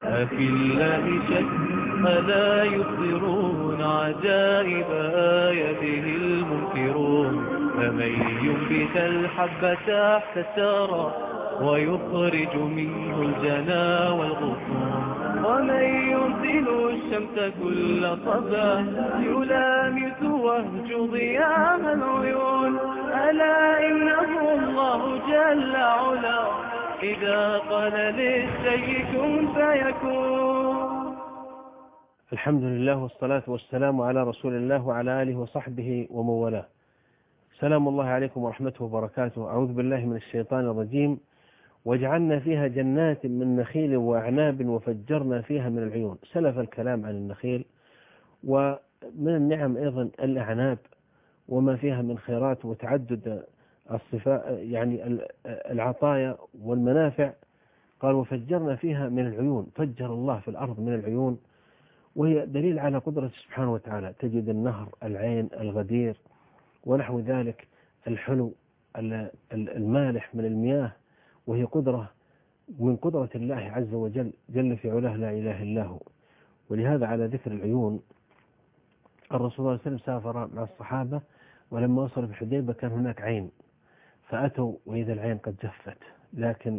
أفي الله شك ألا يبصرون عجائب آياته المنكرون فمن ينبت الحب تحت الثرى ويخرج منه الجنا والغصون ومن يرسل الشمس كل صباح يلامس وهج ضياء العيون ألا إنه الله جل علا إذا قال للشيء كن فيكون. الحمد لله والصلاة والسلام على رسول الله وعلى آله وصحبه ومن والاه. سلام الله عليكم ورحمته وبركاته. أعوذ بالله من الشيطان الرجيم. وجعلنا فيها جنات من نخيل وأعناب وفجرنا فيها من العيون. سلف الكلام عن النخيل، ومن النعم أيضا الأعناب وما فيها من خيرات وتعدد الصفاء، يعني العطايا والمنافع. قال وفجرنا فيها من العيون. فجر الله في الأرض من العيون، وهي دليل على قدرة سبحانه وتعالى. تجد النهر، العين، الغدير ونحو ذلك، الحلو، المالح من المياه، وهي قدرة من قدرة الله عز وجل جل في علاه لا إله إلا هو. ولهذا على ذكر العيون، الرسول صلى الله عليه وسلم سافر مع الصحابة، ولما وصل في الحديبة كان هناك عين، فأتوا وإذا العين قد جفت، لكن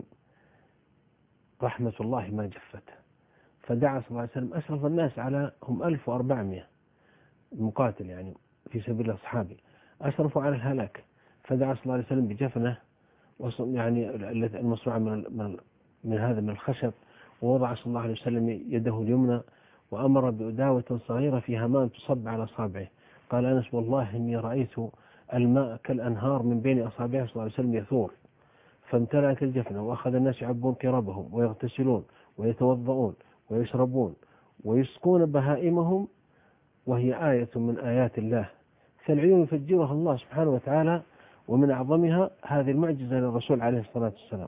رحمة الله ما جفت. فدعا صلى الله عليه وسلم أشرف الناس على هم 1400 مقاتل، يعني في سبيل الله صحابي أشرفوا على الهلاك، فدعا صلى الله عليه وسلم بجفنة يعني المصنوعة من هذا من الخشب، ووضع صلى الله عليه وسلم يده اليمنى وأمر بأداوة صغيرة فيها ماء تصب على أصابعه. قال أنس والله إني رأيت الماء كالأنهار من بين أصابعه صلى الله عليه وسلم يثور، فامتلأت الجفنة، وأخذ الناس يعبون كرابهم ويغتسلون ويتوضؤون ويشربون ويسقون بهائمهم، وهي آية من آيات الله. فالعيون يفجرها الله سبحانه وتعالى، ومن أعظمها هذه المعجزة للرسول عليه الصلاة والسلام.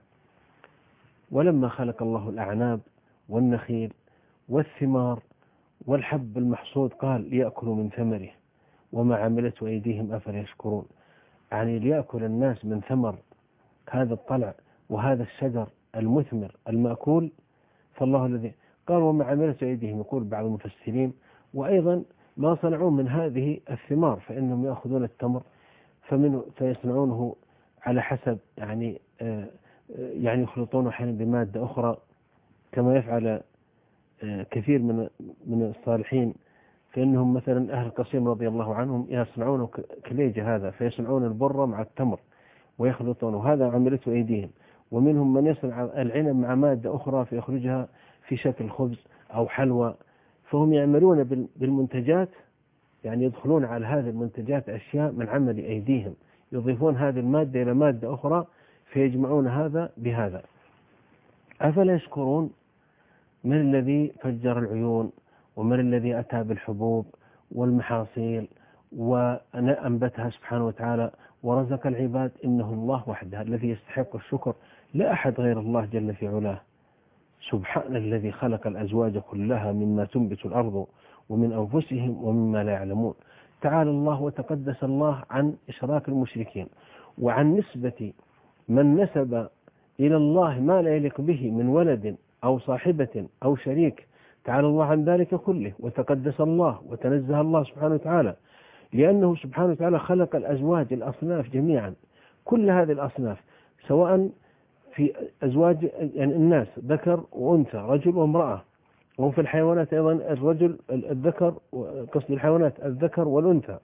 ولما خلق الله الأعناب والنخيل والثمار والحب المحصود قال ليأكلوا من ثمره وما عملته أيديهم أفلا يشكرون، يعني ليأكل الناس من ثمر هذا الطلع وهذا الشجر المثمر المأكول. فالله الذي قال وما عملته أيديهم، يقول بعض المفسرين، وأيضا ما صنعوا من هذه الثمار، فإنهم يأخذون التمر فيصنعونه على حسب يعني يخلطونه أحيانا بمادة أخرى، كما يفعل كثير من الصالحين. فإنهم مثلا أهل القصيم رضي الله عنهم يصنعون كليجة هذا، فيصنعون البر مع التمر ويخلطونه، هذا عملته أيديهم. ومنهم من يصنع العنب مع مادة أخرى فيخرجها في شكل خبز أو حلوى. فهم يعملون بالمنتجات، يعني يدخلون على هذه المنتجات أشياء من عمل أيديهم، يضيفون هذه المادة إلى مادة أخرى فيجمعون هذا بهذا. أفلا يشكرون؟ من الذي فجر العيون، ومن الذي أتى بالحبوب والمحاصيل وأنبتها سبحانه وتعالى ورزق العباد؟ إنه الله وحده الذي يستحق الشكر، لا أحد غير الله جل في علاه. سبحان الذي خلق الأزواج كلها مما تنبت الأرض ومن أنفسهم ومما لا يعلمون. تعالى الله وتقدس الله عن إشراك المشركين، وعن نسبة من نسب إلى الله ما لا يليق به من ولد أو صاحبة أو شريك. تعالى الله عن ذلك كله وتقدس الله وتنزه الله سبحانه وتعالى، لأنه سبحانه وتعالى خلق الأزواج الأصناف جميعا، كل هذه الأصناف، سواء في أزواج يعني الناس ذكر وأنثى، رجل وامرأة، وفي الحيوانات أيضا الرجل الذكر، قصد الحيوانات الذكر والأنثى.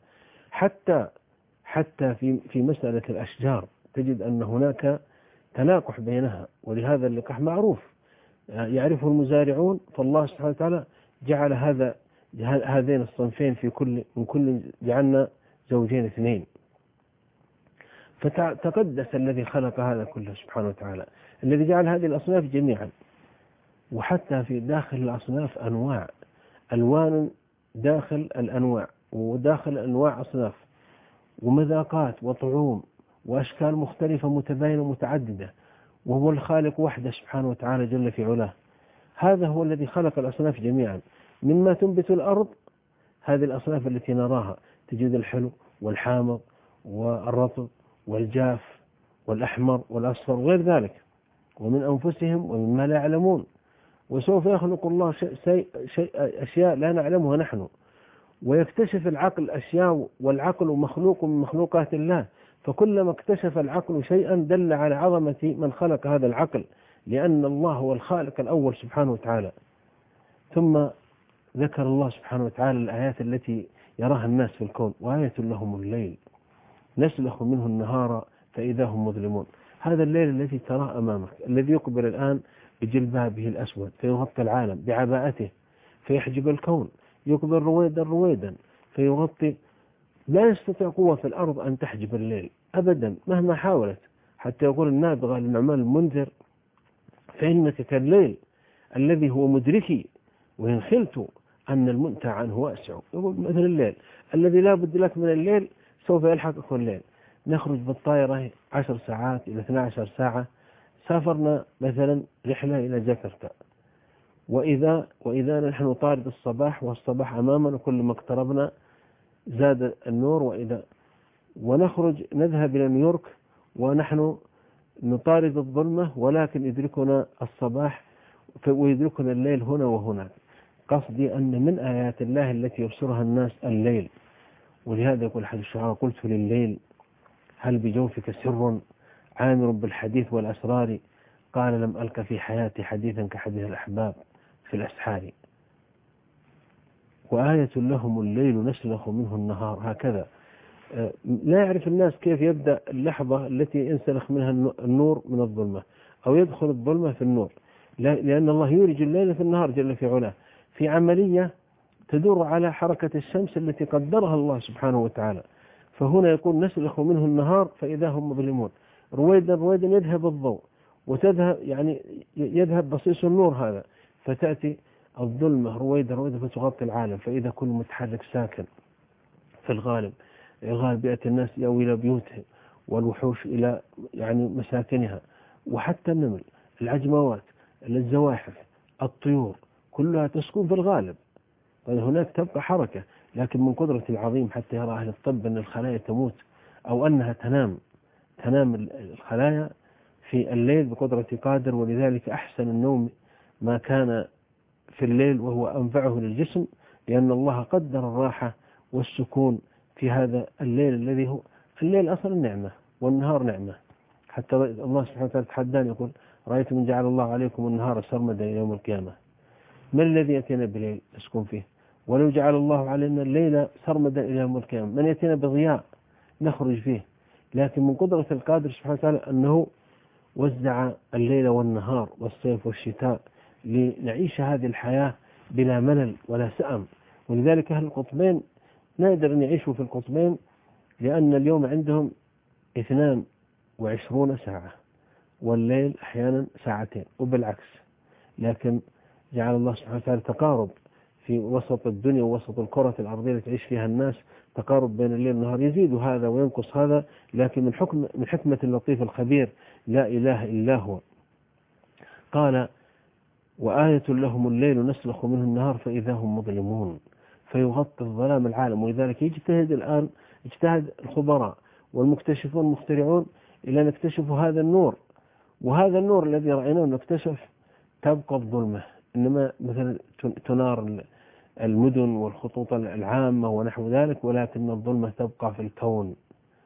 حتى في مسألة الأشجار تجد أن هناك تلاقح بينها، ولهذا اللقاح معروف يعرفه المزارعون. فالله سبحانه وتعالى جعل هذين الصنفين من كل جعلنا زوجين اثنين. فتقدس الذي خلق هذا كله سبحانه وتعالى، الذي جعل هذه الأصناف جميعا. وحتى في داخل الأصناف ألوان داخل الأنواع، وداخل الأنواع أصناف ومذاقات وطعوم وأشكال مختلفة متباينة متعددة، وهو الخالق وحده سبحانه وتعالى جل في علاه. هذا هو الذي خلق الأصناف جميعا مما تنبت الأرض. هذه الأصناف التي نراها تجد الحلو والحامض والرطب والجاف والأحمر والأصفر وغير ذلك، ومن أنفسهم ومما لا يعلمون. وسوف يخلق الله أشياء لا نعلمها نحن، ويكتشف العقل أشياء، والعقل مخلوق من مخلوقات الله، فكلما اكتشف العقل شيئا دل على عظمة من خلق هذا العقل، لأن الله هو الخالق الأول سبحانه وتعالى. ثم ذكر الله سبحانه وتعالى الآيات التي يراها الناس في الكون: وآية لهم الليل نسلخ منه النهار فإذا هم مظلمون. هذا الليل الذي تراه أمامك، الذي يقبل الآن بجلبابه الأسود فيغطي العالم بعباءته فيحجب الكون، يقبل رويدا رويدا فيغطي. لا يستطيع قوة في الأرض أن تحجب الليل أبدا مهما حاولت. حتى يقول النابغة للنعمان المنذر: فإنك كالليل الذي هو مدركي وإن خلت أن المنتهى عنه واسع. يقول مثل الليل الذي لا بد لك من الليل سوف يلحقك الليل. نخرج بالطائرة 10 ساعات إلى 12 ساعة، سافرنا مثلا رحلة إلى جاكرتا، وإذا نحن نطارد الصباح والصباح أمامنا، كل ما اقتربنا زاد النور، ونخرج نذهب إلى نيويورك ونحن نطارد الظلمة، ولكن يدركنا الصباح ويدركنا الليل هنا وهناك. قصدي أن من آيات الله التي يبصرها الناس الليل. ولهذا يقول أحد الشعراء: قلت لليل هل بجوفك سر عامر بالحديث والأسرار؟ قال لم ألك في حياتي حديثا كحديث الأحباب في الأسحار. وآية لهم الليل نسلخ منه النهار. هكذا لا يعرف الناس كيف يبدأ اللحظة التي ينسلخ منها النور من الظلمة، أو يدخل الظلمة في النور، لأن الله يولج الليل في النهار جل في علاه، في عملية تدور على حركة الشمس التي قدرها الله سبحانه وتعالى. فهنا يقول نسلخ منه النهار فإذا هم مظلمون. رويدا رويدا يذهب الضوء، وتذهب يعني يذهب بصيص النور هذا، فتأتي الظلمة رويدا رويدا فتغطي العالم، فإذا كل متحرك ساكن في الغالب يأتي الناس إلى بيوتهم، والوحوش إلى يعني مساكنها، وحتى النمل، العجموات، الزواحف، الطيور، كلها تسكن في الغالب. طيب هناك تبقى حركة، لكن من قدرة العظيم حتى يرى أهل الطب أن الخلايا تموت أو أنها تنام الخلايا في الليل بقدرة قادر. ولذلك أحسن النوم ما كان في الليل وهو أنفعه للجسم، لأن الله قدر الراحة والسكون في هذا الليل الذي هو الليل أصل النعمة والنهار نعمة. حتى الله سبحانه وتعالى تحدان يقول: رأيت من جعل الله عليكم النهار سرمدا إلى يوم القيامة. من الذي يأتينا بليل نسكن فيه؟ ولو جعل الله علينا الليل سرمدا إلى يوم القيامة من يأتينا بضياء نخرج فيه؟ لكن من قدرة القادر سبحانه وتعالى أنه وزع الليل والنهار والصيف والشتاء لنعيش هذه الحياة بلا ملل ولا سأم. ولذلك أهل القطبين نقدر أن يعيشوا في القطبين، لأن اليوم عندهم 22 ساعة والليل أحيانا 2 ساعة وبالعكس. لكن جعل الله سبحانه وتعالى تقارب في وسط الدنيا ووسط الكرة الأرضية التي تعيش فيها الناس، تقارب بين الليل والنهار، يزيد هذا وينقص هذا، لكن من حكمة اللطيف الخبير لا إله إلا هو. قال: وآية لهم الليل نسلخ منه النهار فإذا هم مظلمون، فيغطي الظلام العالم. ولذلك يجتهد الخبراء والمكتشفون المخترعون إلى أن يكتشفوا هذا النور، وهذا النور الذي رأيناه نكتشف تبقى الظلمة. إنما مثلا تنار المدن والخطوط العامة ونحو ذلك، ولكن الظلمة تبقى في الكون.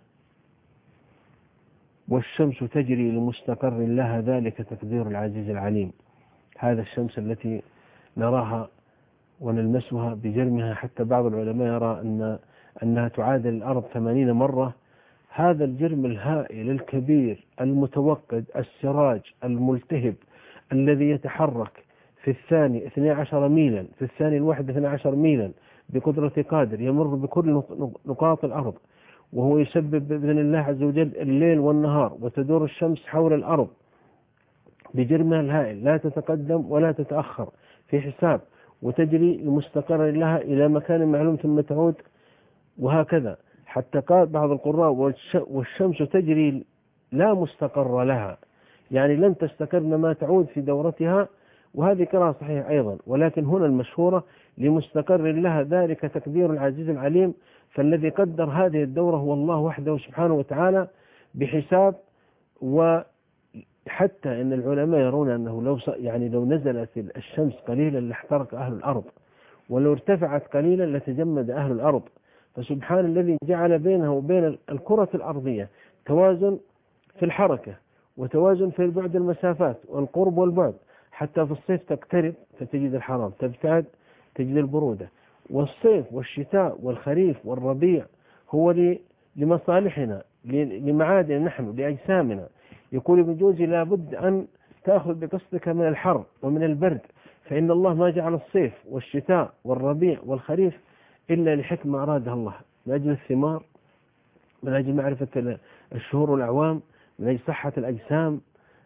والشمس تجري لمستقر لها ذلك تقدير العزيز العليم. هذا الشمس التي نراها ونلمسها بجرمها، حتى بعض العلماء يرى أنها تعادل الأرض 80 مرة. هذا الجرم الهائل الكبير المتوقد، السراج الملتهب الذي يتحرك في الثاني 12 ميلا، في الثاني الواحد 12 ميلا بقدرة قادر، يمر بكل نقاط الأرض، وهو يسبب بإذن الله عز وجل الليل والنهار، وتدور الشمس حول الأرض بجرمها الهائل، لا تتقدم ولا تتأخر في حساب، وتجري لمستقر لها إلى مكان معلوم ثم تعود، وهكذا. حتى قال بعض القراء: والشمس تجري لا مستقر لها، يعني لن تستقر ما تعود في دورتها. وهذه قراءة صحيحة أيضا، ولكن هنا المشهورة لمستقر لها ذلك تقدير العزيز العليم. فالذي قدر هذه الدورة هو الله وحده سبحانه وتعالى بحساب حتى أن العلماء يرون أنه لو نزلت الشمس قليلا لاحترق أهل الأرض، ولو ارتفعت قليلا لتجمد أهل الأرض. فسبحان الذي جعل بينه وبين الكرة الأرضية توازن في الحركة، وتوازن في البعد المسافات والقرب والبعد، حتى في الصيف تقترب فتجد الحرام، تبتعد تجد البرودة. والصيف والشتاء والخريف والربيع هو لمصالحنا، لمعادن نحن، لأجسامنا. يقول ابن جوزي لابد أن تأخذ بقصدك من الحر ومن البرد، فإن الله ما جعل الصيف والشتاء والربيع والخريف إلا لحكمة أرادها الله، من أجل الثمار، من أجل معرفة الشهور والأعوام، من أجل صحة الأجسام،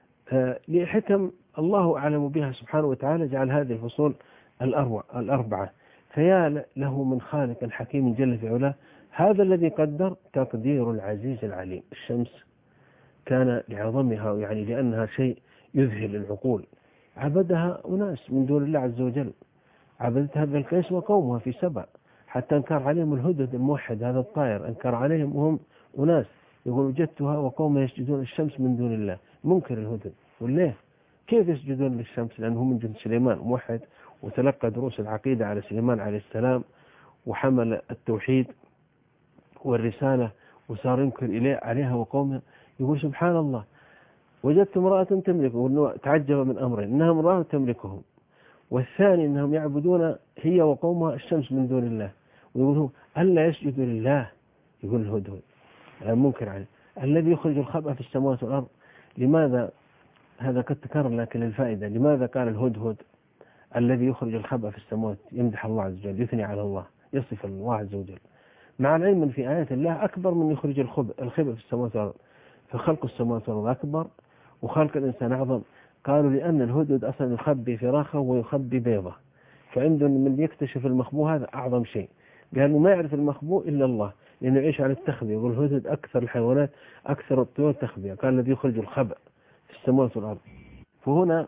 لحكم الله أعلم بها سبحانه وتعالى. جعل هذه الفصول الأربعة. فيا له من خالق حكيم جل في علاه، هذا الذي قدر تقدير العزيز العليم. الشمس كان لعظمها، يعني لأنها شيء يذهل العقول، عبدها أناس من دون الله عز وجل، عبدتها بلقيس وقومها في سبع، حتى انكر عليهم الهدهد الموحد هذا الطائر، انكر عليهم وهم أناس. يقول وجدتها وقومها يسجدون الشمس من دون الله، منكر الهدهد. وليه؟ كيف يسجدون للشمس؟ لأنه من جند سليمان موحد، وتلقى دروس العقيدة على سليمان عليه السلام، وحمل التوحيد والرسالة، وصار ينكر عليها وقومها. يقول سبحان الله، وجدت امرأة تملكه، تعجب من أمره إنها امرأة تملكهم. والثاني أنهم يعبدون هي وقومها الشمس من دون الله. ويقول هو ألا يسجد لله، يقول الهدهد منكر عليه الذي يخرج الخبأ في السماوات والأرض. لماذا؟ هذا قد تكرر لكن للفائدة. لماذا قال الهدهد الذي يخرج الخبأ في السماوات؟ يمدح الله عز وجل، يثني على الله، يصف الله عز وجل، مع العلم في آيات الله أكبر من يخرج الخبأ في السماوات والأرض. فخلق السماوات والأرض أكبر، وخلق الإنسان أعظم. قالوا لأن الهدهد أصلا يخبي فراخه ويخبي بيضه، فعندهم من يكتشف المخبوء هذا أعظم شيء. قالوا ما يعرف المخبوء إلا الله، لأنه يعيش على التخبية. يقول الهدهد أكثر الحيوانات، أكثر الطيور تخبية. قال الذي يخرج الخبأ في السماوات والأرض. فهنا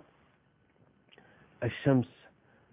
الشمس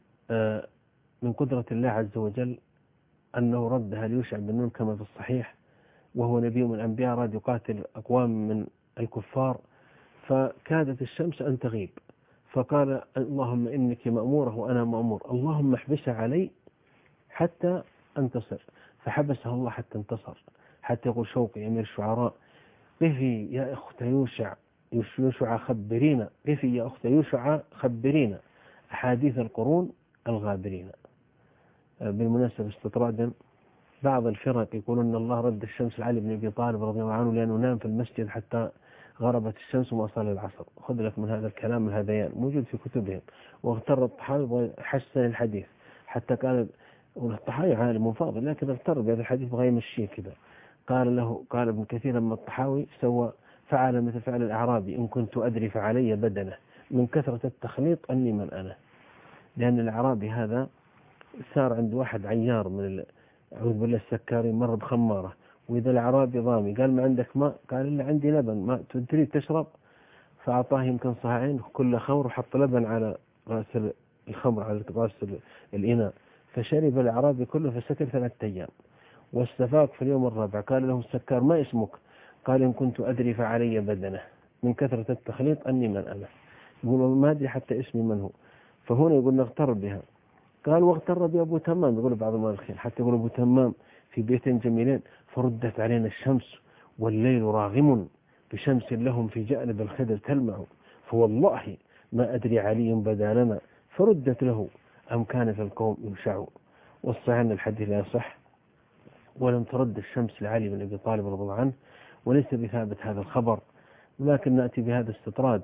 من قدرة الله عز وجل أنه ردها ليوشع بن نون كما في الصحيح، وهو نبي من الأنبياء، راد يقاتل أقوام من الكفار، فكادت الشمس أن تغيب، فقال اللهم إنك مأمورة وأنا مأمور، اللهم احبسها علي حتى أنتصر. فحبسها الله حتى انتصر، حتى يقول شوقي أمير الشعراء قفي يا أخت يوشع خبرينا، قفي يا أخت يوشع خبرينا أحاديث القرون الغابرين. بالمناسبة استطرادا، بعض الفرق يقولون أن الله رد الشمس علي بن أبي طالب رضي الله عنه لأنه نام في المسجد حتى غربت الشمس وما صلى العصر. خذ لك من هذا الكلام الهذيان موجود في كتبهم. واغتر الطحاوي وحسن الحديث، حتى قال الطحاوي عالم فاضل لكن اغتر بهذا الحديث بغير يمشيه كذا. قال ابن كثير لما الطحاوي فعل مثل فعل الأعرابي إن كنت أدري فعلي بدنه من كثرة التخليط أني من أنا. لأن الأعرابي هذا صار عند واحد عيار من أعوذ بالله السكاري، مر بخمارة، وإذا الأعرابي ضامي قال ما عندك ماء؟ قال إلا عندي لبن، ما تريد تشرب؟ فأعطاه يمكن صاعين كل خمر، وحط لبن على رأس الخمر، على رأس الإناء، فشرب الأعرابي كله فسكر 3 أيام، واستفاق في اليوم الرابع. قال له السكار ما اسمك؟ قال إن كنت أدري فعلي بدنه من كثرة التخليط أني من أنا. يقول ما أدري حتى اسمي من هو. فهنا يقول نغتر بها. قال واغتر بأبو تمام، يقول بعض المؤرخين حتى يقول أبو تمام في بيت جميلين، فردت علينا الشمس والليل راغم بشمس لهم في جانب الخدر تلمع، فوالله ما أدري علي بدا لنا، فردت له أم كان في القوم يوشع. والصحيح أن الحديث لا يصح، ولم ترد الشمس لعلي بن أبي طالب رضي الله عنه، وليس بثابت هذا الخبر، ولكن نأتي بهذا استطراد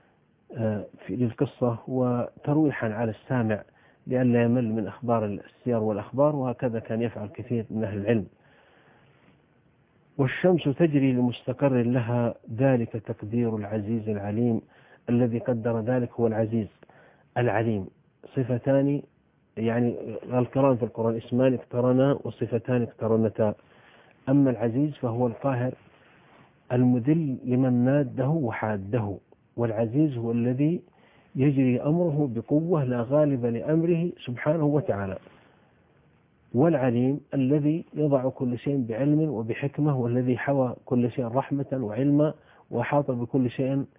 في القصة وترويحا على السامع لئلا يمل من أخبار السير والأخبار، وهكذا كان يفعل كثير من أهل العلم. والشمس تجري لمستقر لها، ذلك تقدير العزيز العليم. الذي قدر ذلك هو العزيز العليم، صفتان، يعني القرآن في القرآن اسمان اقترنا وصفتان اقترنتا. أما العزيز فهو القاهر المذل لمن ناده وحاده، والعزيز هو الذي يجري أمره بقوة لا غالب لأمره سبحانه وتعالى. والعليم الذي يضع كل شيء بعلم وبحكمة، والذي حوى كل شيء رحمة وعلما، وحاط بكل شيء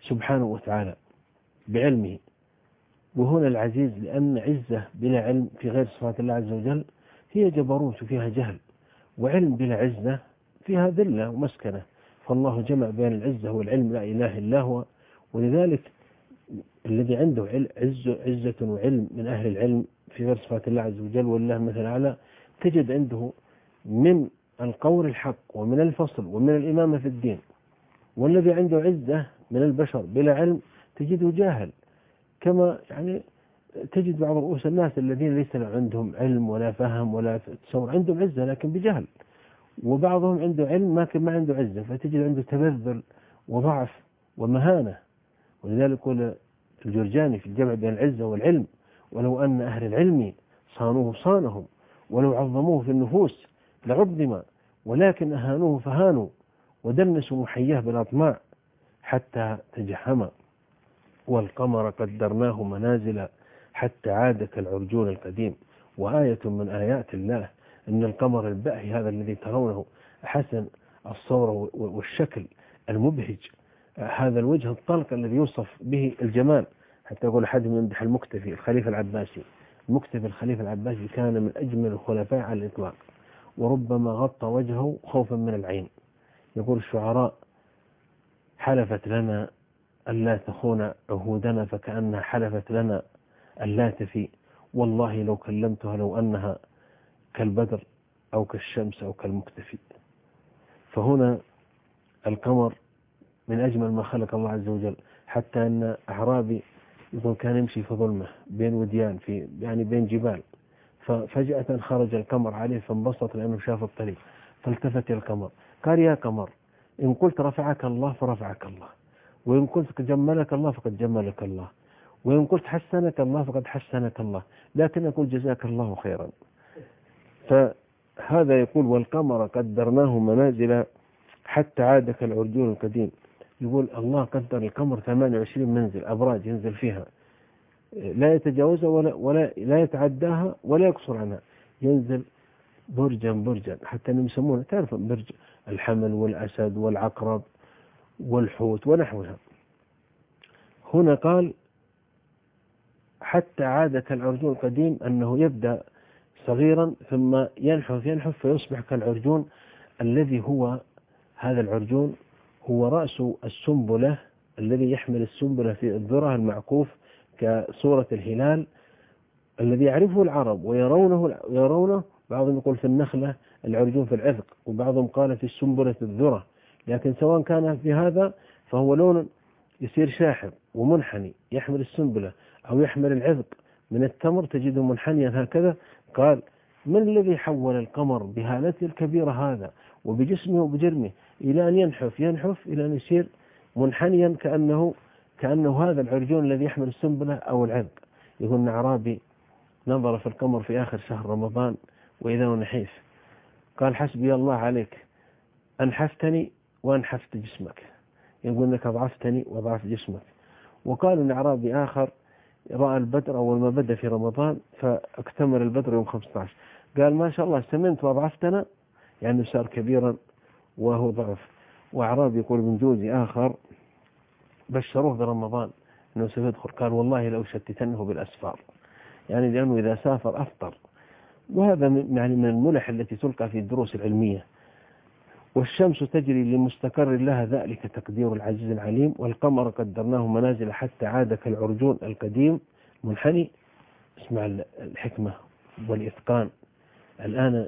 سبحانه وتعالى بعلمه. وهنا العزيز لأن عزة بلا علم في غير صفات الله عز وجل هي جبروت وفيها جهل، وعلم بلا عزة فيها ذلة ومسكنة. فالله جمع بين العزة والعلم، لا إله إلا هو. ولذلك الذي عنده عزة وعلم من أهل العلم في غير صفات الله عز وجل والله مثل أعلى، تجد عنده من القول الحق ومن الفصل ومن الإمامة في الدين. والذي عنده عزة من البشر بلا علم تجده جاهل، كما يعني تجد بعض رؤوس الناس الذين ليس عندهم علم ولا فهم ولا تصور، عندهم عزة لكن بجهل، وبعضهم عنده علم لكن ما عنده عزة، فتجد عنده تبذل وضعف ومهانة. ولذلك يقول الجرجاني في الجمع بين العزة والعلم: ولو أن أهل العلم صانوه صانهم، ولو عظموه في النفوس لعظم، ولكن أهانوه فهانوا، ودنسوا محياه بالأطماع حتى تجحما. والقمر قدرناه منازل حتى عاد كالعرجون القديم. وآية من آيات الله أن القمر الباهي هذا الذي ترونه حسن الصورة والشكل المبهج، هذا الوجه الطلق الذي يوصف به الجمال، حتى يقول أحد من يمدح المكتفي الخليفة العباسي. المكتفي الخليفة العباسي كان من أجمل الخلفاء على الإطلاق، وربما غطى وجهه خوفا من العين. يقول الشعراء: حلفت لنا ألا تخون عهودنا فكأنها حلفت لنا ألا تفي، والله لو كلمتها لو أنها كالبدر أو كالشمس أو كالمكتفي. فهنا القمر من أجمل ما خلق الله عز وجل، حتى أن أعرابي يقول كان يمشي في ظلمة بين وديان في يعني بين جبال، ففجأة خرج القمر عليه فانبسط لأنه شاف الطريق، فالتفت القمر قال: يا قمر، إن قلت رفعك الله فرفعك الله، وإن قلت جملك الله فقد جملك الله، وإن قلت حسنك الله فقد حسنك الله، لكن أقول جزاك الله خيرا. فهذا يقول: والقمر قدرناه منازل حتى عاد كالعرجون القديم. يقول الله قدر القمر 28 منزل أبراج ينزل فيها، لا يتجاوزها ولا لا يتعداها ولا يقصر عنها، ينزل برجا برجا، حتى أنهم يسمونه تعرف برج الحمل والأسد والعقرب والحوت ونحوها. هنا قال حتى عاد كالعرجون القديم، أنه يبدأ صغيرا ثم ينحف فيصبح كالعرجون الذي هو هذا العرجون هو رأس السنبلة الذي يحمل السنبلة في الذرة المعكوف كصورة الهلال الذي يعرفه العرب ويرونه. بعضهم يقول في النخلة العرجون في العذق، وبعضهم قال في السنبلة الذرة، لكن سواء كان في هذا فهو لون يصير شاحب ومنحني يحمل السنبلة، أو يحمل العذق من التمر تجده منحنيا هكذا. قال: من الذي حول القمر بهالته الكبيرة هذا وبجسمه وبجرمه إلى أن ينحف إلى أن يصير منحنيا كأنه هذا العرجون الذي يحمل السنبلة أو العذق. يقول أعرابي نظر في القمر في آخر شهر رمضان وإذا نحيف، قال: حسبي الله عليك، أنحفتني وأنحفت جسمك، يقول لك أضعفتني وأضعفت جسمك. وقال أن أعرابي آخر رأى البدر أول ما بدأ في رمضان فاكتمل البدر يوم 15، قال: ما شاء الله سمنت وأضعفتنا، يعني صار كبيرا وهو ضعف. وأعرابي يقول من جوزي آخر بشروه برمضان أنه سيدخل، قال: والله لو شتتنه بالأسفار، يعني لأنه إذا سافر أفطر. وهذا يعني من الملح التي تلقى في الدروس العلمية. والشمس تجري لمستقر لها ذلك تقدير العزيز العليم. والقمر قدرناه منازل حتى عاد كالعرجون القديم منحني. اسمع الحكمة والإتقان. الآن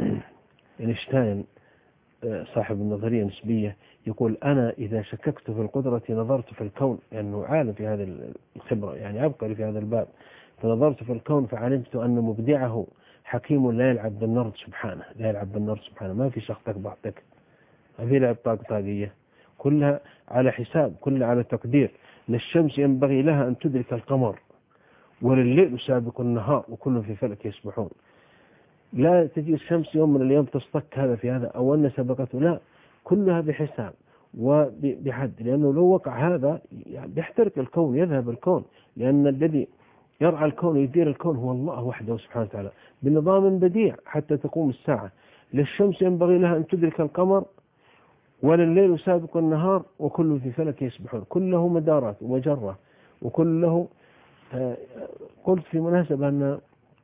إينشتاين صاحب النظرية النسبية يقول: أنا إذا شككت في القدرة نظرت في الكون، لأنه يعني عالم في هذا الخبرة، يعني عبقري في هذا الباب، فنظرت في الكون فعلمت أن مبدعه حكيم لا يلعب بالنرد سبحانه، لا يلعب بالنرد سبحانه، ما في شخطك بعضك، ما في لعب طاقية، كلها على حساب، كلها على تقدير. للشمس ينبغي لها أن تدرك القمر، ولليل سابق النهار، وكل في فلك يسبحون. لا تجي الشمس يوم من الأيام تصطك هذا في هذا أو أن سبقته، لا، كلها بحساب وبحد، لأنه لو وقع هذا يعني بيحترق الكون، يذهب الكون، لأن الذي يرعى الكون يدير الكون هو الله وحده سبحانه وتعالى بنظام بديع حتى تقوم الساعة. للشمس ينبغي لها أن تدرك القمر، ولا الليل سابق النهار وكل في فلك يسبحون، كله مدارات ومجرة وكله. قلت في مناسبة أن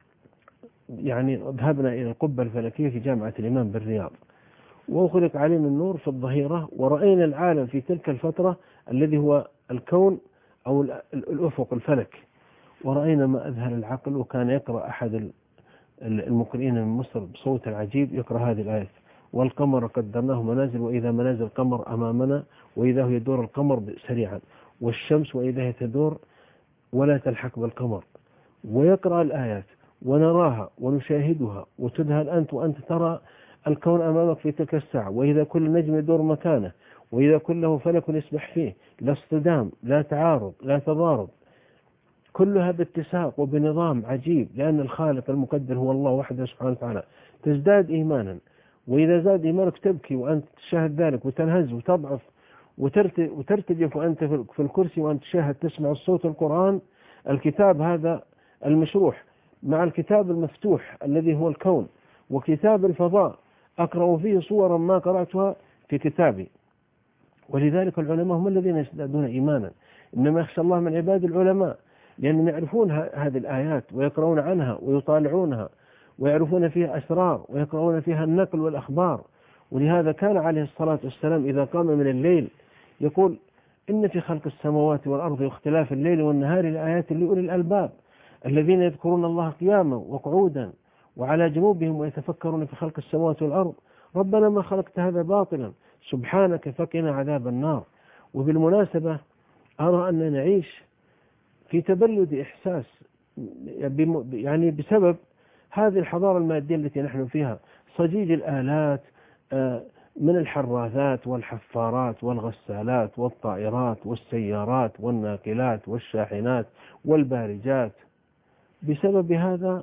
يعني ذهبنا إلى القبة الفلكية في جامعة الإمام بالرياض، وأخرج علينا النور في الظهيرة، ورأينا العالم في تلك الفترة الذي هو الكون أو الأفق الفلك، ورأينا ما أذهل العقل. وكان يقرأ أحد المقرئين من مصر بصوت عجيب يقرأ هذه الآية: والقمر قدرناه منازل وإذا منازل القمر أمامنا وإذا هو يدور القمر سريعا، والشمس وإذا هي تدور ولا تلحق بالقمر. ويقرأ الآيات ونراها ونشاهدها، وتذهل أنت وأنت ترى الكون أمامك في تلك الساعة، وإذا كل نجم يدور مكانه، وإذا كله فلك يسبح فيه، لا اصطدام لا تعارض لا تضارب، كلها باتساق وبنظام عجيب، لأن الخالق المقدر هو الله وحده سبحانه وتعالى. تزداد إيمانا، وإذا زاد إيمانك تبكي وأنت تشاهد ذلك، وتنهز وتضعف وترتجف وأنت في الكرسي وأنت تشاهد تسمع الصوت القرآن، الكتاب هذا المشروح مع الكتاب المفتوح الذي هو الكون، وكتاب الفضاء أقرأ فيه صورا ما قرأتها في كتابي. ولذلك العلماء هم الذين يزدادون إيمانا، إنما يخشى الله من عباد العلماء، لأنهم يعرفون هذه الآيات ويقرؤون عنها ويطالعونها ويعرفون فيها أسرار ويقرؤون فيها النقل والأخبار. ولهذا كان عليه الصلاة والسلام إذا قام من الليل يقول: إن في خلق السماوات والأرض واختلاف الليل والنهار لآيات لأولي الألباب الذين يذكرون الله قياما وقعودا وعلى جنوبهم ويتفكرون في خلق السماوات والأرض ربنا ما خلقت هذا باطلا سبحانك فقنا عذاب النار. وبالمناسبة أرى أن نعيش في تبلد إحساس يعني بسبب هذه الحضارة المادية التي نحن فيها، صجيج الآلات من الحراثات والحفارات والغسالات والطائرات والسيارات والناقلات والشاحنات والبارجات. بسبب هذا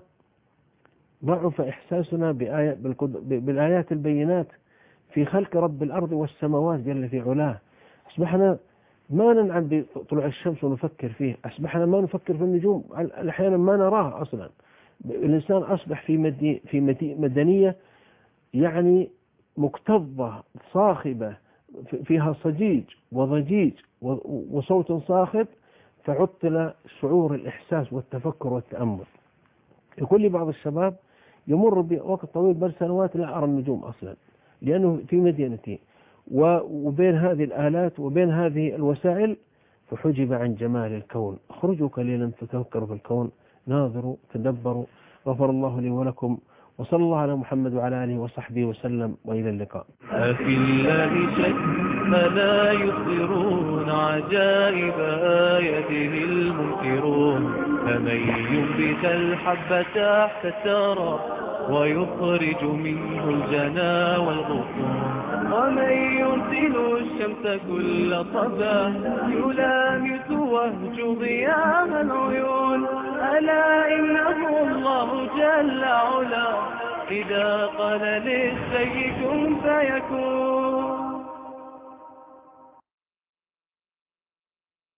ضعف إحساسنا بالآيات البينات في خلق رب الأرض والسماوات جل في علاه. أصبحنا ما ننعم بطلوع الشمس ونفكر فيه، أصبحنا ما نفكر في النجوم، أحيانا ما نراها أصلا. الإنسان أصبح في مدنية يعني مكتظة صاخبة فيها صجيج وضجيج وصوت صاخب، فعطل شعور الإحساس والتفكر والتأمل. يقول لي بعض الشباب يمر بوقت طويل بل سنوات لا أرى النجوم أصلا، لأنه في مدينتي وبين هذه الآلات وبين هذه الوسائل فحجب عن جمال الكون. اخرجوا قليلا فتفكروا في الكون، ناظروا تدبروا. غفر الله لي ولكم، وصلى الله على محمد وعلى آله وصحبه وسلم، وإلى اللقاء. أفي الله شك فلا يخبرون عجائب آياته المنكرون، فمن ينبت الحب تحت الثرى ويخرج منه الجنى والغصون، ومن يرسل الشمس كل صباح يلامس وهج ضياء العيون، ألا إنه الله جل علا إذا قال للشيء كن فيكون.